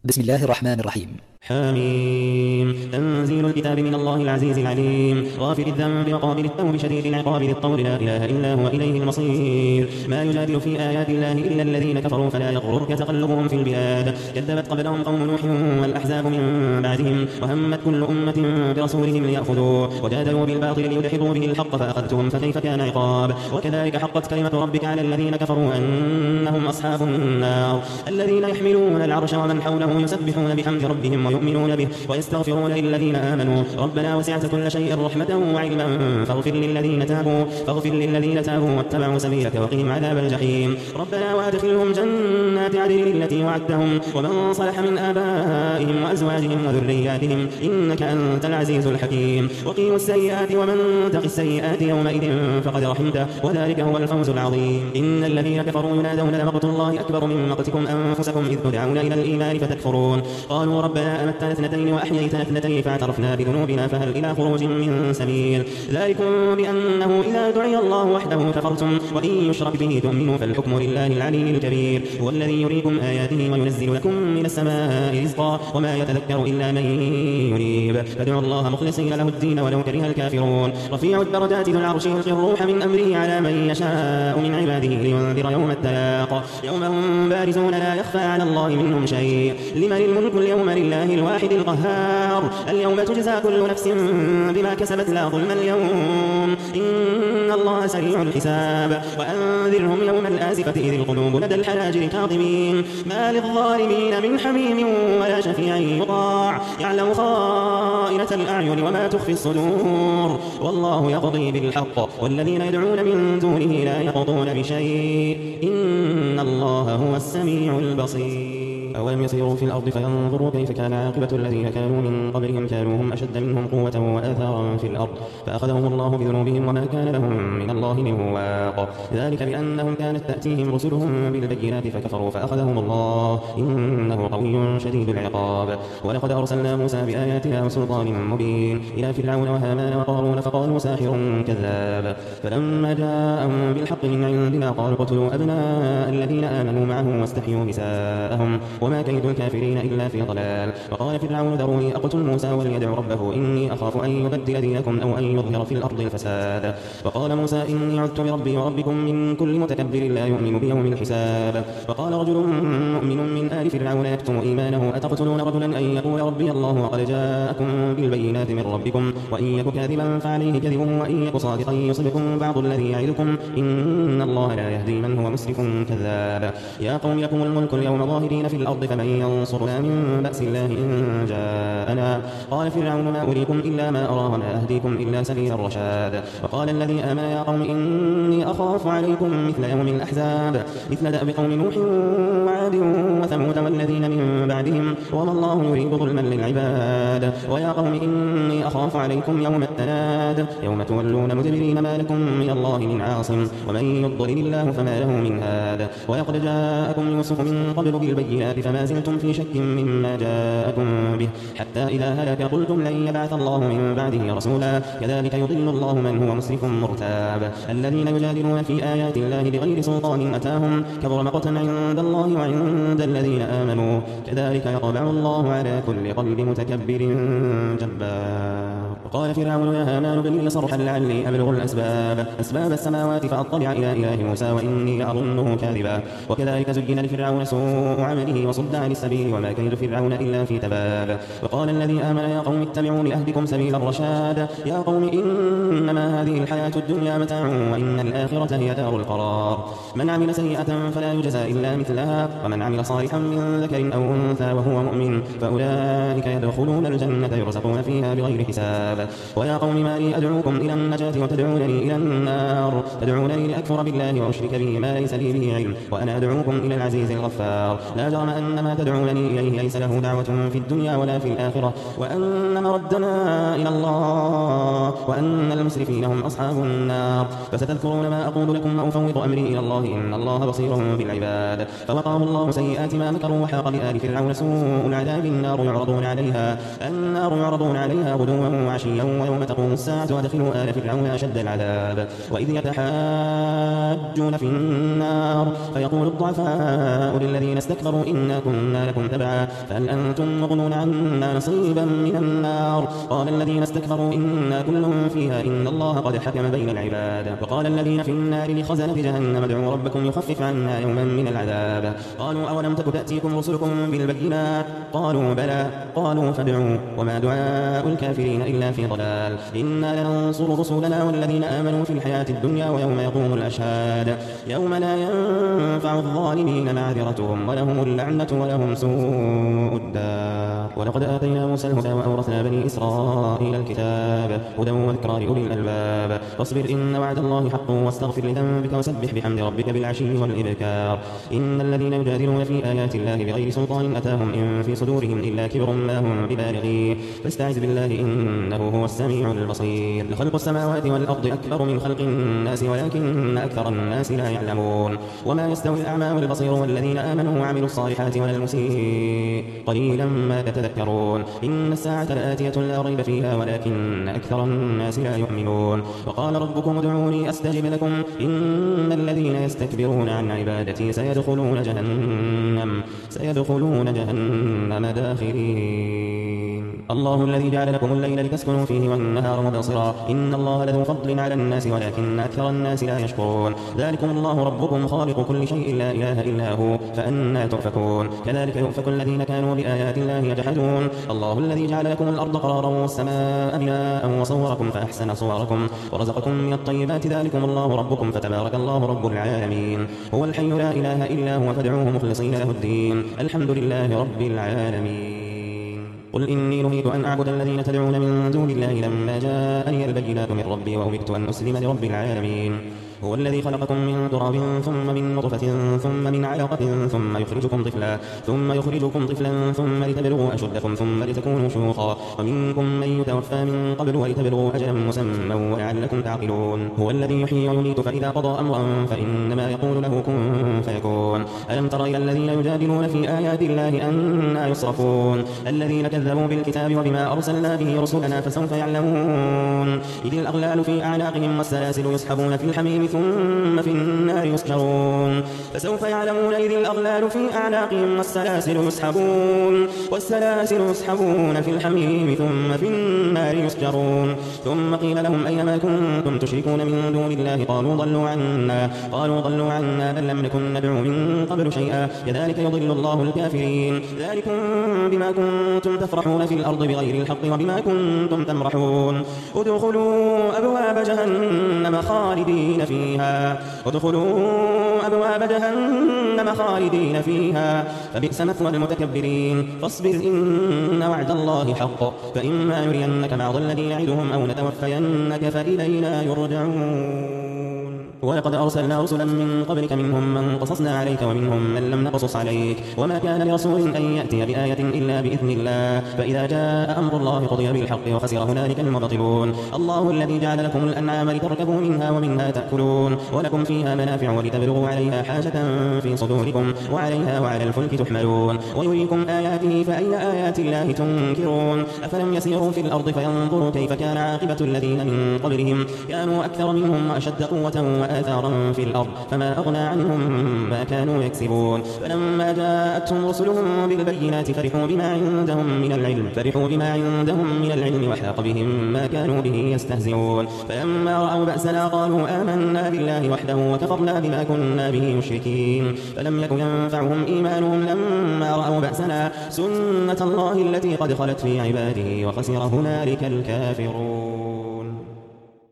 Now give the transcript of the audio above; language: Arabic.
بسم الله الرحمن الرحيم. حميم. تنزيل الكتاب من الله العزيز العليم، غافر الذنب وقابل التوب شديد العقاب ذي الطول، لا إله إلا هو إليه المصير. ما يجادل في آيات الله إلا الذين كفروا فلا يغررك تقلبهم في البلاد. كذبت قبلهم قوم نوح والأحزاب من بعدهم، وهمت كل أمة برسولهم ليأخذوه، وجادلوا بالباطل ليدحضوا به الحق فأخذتهم فكيف كان عقاب. وكذلك حقت كلمة ربك على الذين كفروا أنهم أصحاب النار. الذين يحملون العرش ومن حوله يسبحون بحمد ربهم ويؤمنون به ويستغفرون للذين آمنوا ربنا وسعت كل شيء رحمة وعلما فاغفر للذين تابوا واتبعوا سبيلك وقهم عذاب الجحيم. ربنا وادخلهم جنات عدن التي وعدتهم ومن صلح من آبائهم وأزواجهم وذرياتهم إنك أنت العزيز الحكيم. وقيموا السيئات ومن تق السيئات يومئذ فقد رحمته وذلك هو الفوز العظيم. إن الذين كفروا ينادون لمقت الله أكبر من مقتكم أنفسكم إذ تدعون إلى الإيمان فتكفرون. قالوا ربنا أمتنا اثنتين وأحييتنا اثنتين فاعترفنا بذنوبنا فهل إلى خروج من سبيل. ذلكم بأنه إذا دعي الله وحده كفرتم وإن يشرك به تؤمنوا فالحكم لله العلي الكبير. هو الذي يريكم آياته وينزل لكم من السماء رزقا وما يتذكر إلا من ينيب. فادعوا الله مخلصين له الدين ولو كره الكافرون. رفيع الدرجات ذو العرش يلقي الروح من أمره على من يشاء من عباده لينذر يوم التلاق. يوم هم بارزون لا يخفى على الله منهم شيء. لمن الملك اليوم لله الواحد القهار. اليوم تجزى كل نفس بما كسبت لا ظلم اليوم إن الله سريع الحساب. وأنذرهم يوم الآزفة إذ القلوب لدى الحناجر كاظمين ما للظالمين من حميم ولا شفيع يطاع. يعلم خائنة الأعين وما تخفي الصدور والله يقضي بالحق والذين يدعون من دونه لا يقضون بشيء إن الله هو السميع البصير. أولم يسيروا في الأرض فينظروا كيف كان عاقبة الذين كانوا من قبلهم كانوا هم أشد منهم قوة وآثارا في الأرض فأخذهم الله بذنوبهم وما كان لهم من الله من واق. ذلك بأنهم كانت تأتيهم رسلهم بالبينات فكفروا فأخذهم الله إنه قوي شديد العقاب. ولقد أرسلنا موسى بآياتنا وسلطان مبين إلى فرعون وهامان وقارون فقالوا ساحر كذاب. فلما جاءهم بالحق من عندنا قالوا اقتلوا أبناء الذين آمنوا معه واستحيوا نساءهم وما كيد الكافرين إلا في ضلال. وقال فرعون ذروني أقتل موسى وليدع ربه إني أخاف أن يبدل دينكم أو أن يظهر في الأرض الفساد. وقال موسى إني عدت بربي وربكم من كل متكبر لا يؤمن بيوم الحساب. وقال رجل مؤمن من آل فرعون يكتم إيمانه أتقتلون رجلا أن يقول ربي الله وقد جاءكم بالبينات من ربكم وإن يك كاذبا فعليه كذبه وإن يك صادقا يصبكم بعض الذي يعدكم إن الله لا يهدي من هو مسرف كذاب. يا قوم لكم الملك اليوم ظاهرين في الأرض فمن ينصرنا من بأس الله إن جاءنا. قال فرعون ما أريكم إلا ما أرى وما أهديكم إلا سبيل الرشاد. وقال الذي آمن يا قوم إني أخاف عليكم مثل يوم الأحزاب مثل دأب قوم نوح وعاد وثمود والذين من بعدهم وما الله يريد ظلما للعباد. ويا قوم إني أخاف عليكم يوم التناد يوم تولون مدبرين ما لكم من الله من عاصم ومن يضلل الله فما له من هاد. ولقد جاءكم يوسف من قبل بالبينات فما زلتم في شك مما جاءكم به حتى إذا هلك قلتم لن يبعث الله من بعده رسولا كذلك يضل الله من هو مسرف مرتاب. الذين يجادلون في آيات الله بغير سلطان أتاهم كبر مقتا عند الله وعند الذين آمنوا كذلك يطبع الله على كل قلب متكبر جبار. وقال فرعون يا هامان ابن لي صرحا لعلي أبلغ أسباب السماوات فأطلع إلى إله موسى وإني لأظنه كاذبا. وكذلك زين لفرعون سوء عمله وصد عن السبيل وما كيد فرعون إلا في تباب. وقال الذي آمن يا قوم اتبعون أهدكم سبيل الرشاد. يا قوم إنما هذه الحياة الدنيا متاع وإن الآخرة هي دار القرار. من عمل سيئة فلا يجزى إلا مثلها ومن عمل صالحا من ذكر أو أنثى وهو مؤمن فأولئك يدخلون الجنة يرزقون فيها بغير حساب. ويا قوم ما لي أدعوكم إلى النجاة وتدعونني إلى النار. تدعونني لأكفر بالله وأشرك به ما ليس لي به علم وأنا أدعوكم إلى العزيز الغفار. لا جرم أن ما تدعونني إليه ليس له دعوة في الدنيا ولا في الآخرة وأن مردنا إلى الله وأن المسرفين هم أصحاب النار. فستذكرون ما أقول لكم وأفوض أمري إلى الله إن الله بصير بالعباد. فوقاه الله سيئات ما مكروا وحاق بآل فرعون سوء العذاب النار يعرضون عليها النار يعرضون عليها غدوا وعشيا ويوم تقوم الساعة وادخلوا آل فرعون أشد العذاب وإذ يتحاجون في النار فيقول الضعفاء للذين استكبروا إنا كنا لكم تبعا فهل أنتم مغنون عنا نصيبا من النار قال الذين استكبروا إنا كل فيها إن الله قد حكم بين العباد وقال الذين في النار لخزنة جهنم ادعوا ربكم يخفف عنا يوما من العذاب قالوا أولم تك تأتيكم رسلكم بالبينات قالوا بلى قالوا فادعوا وما دعاء الكافرين إلا في ضلال إنا لننصر رسلنا والذين آمنوا في الحياة الدنيا ويوم يقوم الأشهاد يوم لا ينفع الظالمين معذرتهم ولهم اللعنة ولهم سوء الدار ولقد آتينا موسى الهدى وأورثنا بني إسرائيل الكتاب هدى وذكرى لأولي الألباب فاصبر إن وعد الله حق واستغفر لذنبك وسبح بحمد ربك بالعشي والإبكار إن الذين يجادلون في آيات الله بغير سلطان أتاهم إن في صدورهم إلا كبر ما هم ببالغيه فاستعذ بالله إنه هو السميع البصير لخلق السماوات والأرض أكبر من خلق الناس ولكن أكثر الناس لا يعلمون وما يستوي الأعمى والبصير والذين آمنوا وعملوا الصالحات ولا المسيء قليلا ما تتذكرون إن الساعة لآتية لا ريب فيها ولكن أكثر الناس لا يؤمنون وقال ربكم ادعوني أستجب لكم إن الذين يستكبرون عن عبادتي سيدخلون جهنم داخرين الله الذي جعل لكم الليل لتسكنوا فيه والنهار مبصرا إن الله لذو فضل على الناس ولكن أكثر الناس لا يشكرون ذلكم الله ربكم خالق كل شيء لا إله إلا هو فأنى تؤفكون كذلك يؤفك الذين كانوا بآيات الله يجحدون الله الذي جعل لكم الأرض قرارا والسماء بناء وصوركم فأحسن صوركم ورزقكم من الطيبات ذلكم الله ربكم فتبارك الله رب العالمين هو الحي لا إله إلا هو فادعوه مخلصين له الدين الحمد لله رب العالمين قل إني نهيت أن أعبد الذين تدعون من دون الله لما جاءني البينات من ربي وأمرت أن أسلم لرب العالمين هو الذي خلقكم من تراب ثم من نطفة ثم من علقة ثم يخرجكم طفلا ثم لتبلغوا أشدكم ثم لتكونوا شيوخا ومنكم من يتوفى من قبل ولتبلغوا أجلا مسمى ولعلكم تعقلون هو الذي يحيي ويميت فإذا قضى أمرا فإنما يقول له كن فيكون ألم تر إلى الذين يجادلون في آيات الله أنى يصرفون الذين كذبوا بالكتاب وبما أرسلنا به رسلنا فسوف يعلمون إذ الأغلال في أعناقهم والسلاسل يسحبون في الحميم ثم في النار يسجرون فسوف يعلمون إذ الأغلال في أعناقهم والسلاسل يسحبون في الحميم ثم في النار يسجرون ثم قيل لهم أين ما كنتم تشركون من دون الله قالوا ضلوا عنا بل لم نكن ندعو من قبل شيئا كذلك يضل الله الكافرين ذلكم بما كنتم تفرحون في الأرض بغير الحق وبما كنتم تمرحون ادخلوا أبواب جهنم خالدين فيها فبئس مثوى المتكبرين فاصبر إن وعد الله حق فإما يرينك بعض الذي يعدهم أو نتوفينك فإلينا يرجعون ولقد أرسلنا رسلا من قبلك منهم من قصصنا عليك ومنهم من لم نقصص عليك وما كان لرسول أن يأتي بآية إلا بإذن الله فإذا جاء أمر الله قضي بالحق وخسر هنالك المبطلون الله الذي جعل لكم الأنعام لتركبوا منها ومنها تأكلون ولكم فيها منافع ولتبلغوا عليها حاجة في صدوركم وعليها وعلى الفلك تحملون ويريكم آياته فأي آيات الله تنكرون أفلم يسيروا في الأرض فينظروا كيف كان عاقبة الذين من قبلهم كانوا أكثر منهم وأشد قوة وآثارا في الأرض فما أغنى عنهم ما كانوا يكسبون فلما جاءتهم رسلهم بالبينات فرحوا بما عندهم من العلم وحاق بهم ما كانوا به يستهزئون فلما رأوا بأسنا قالوا آمنا بالله وحده وكفرنا بما كنا به مشركين فلم يكن ينفعهم إيمانهم لما رأوا بأسنا سنة الله التي قد خلت في عباده وخسر هنالك الكافرون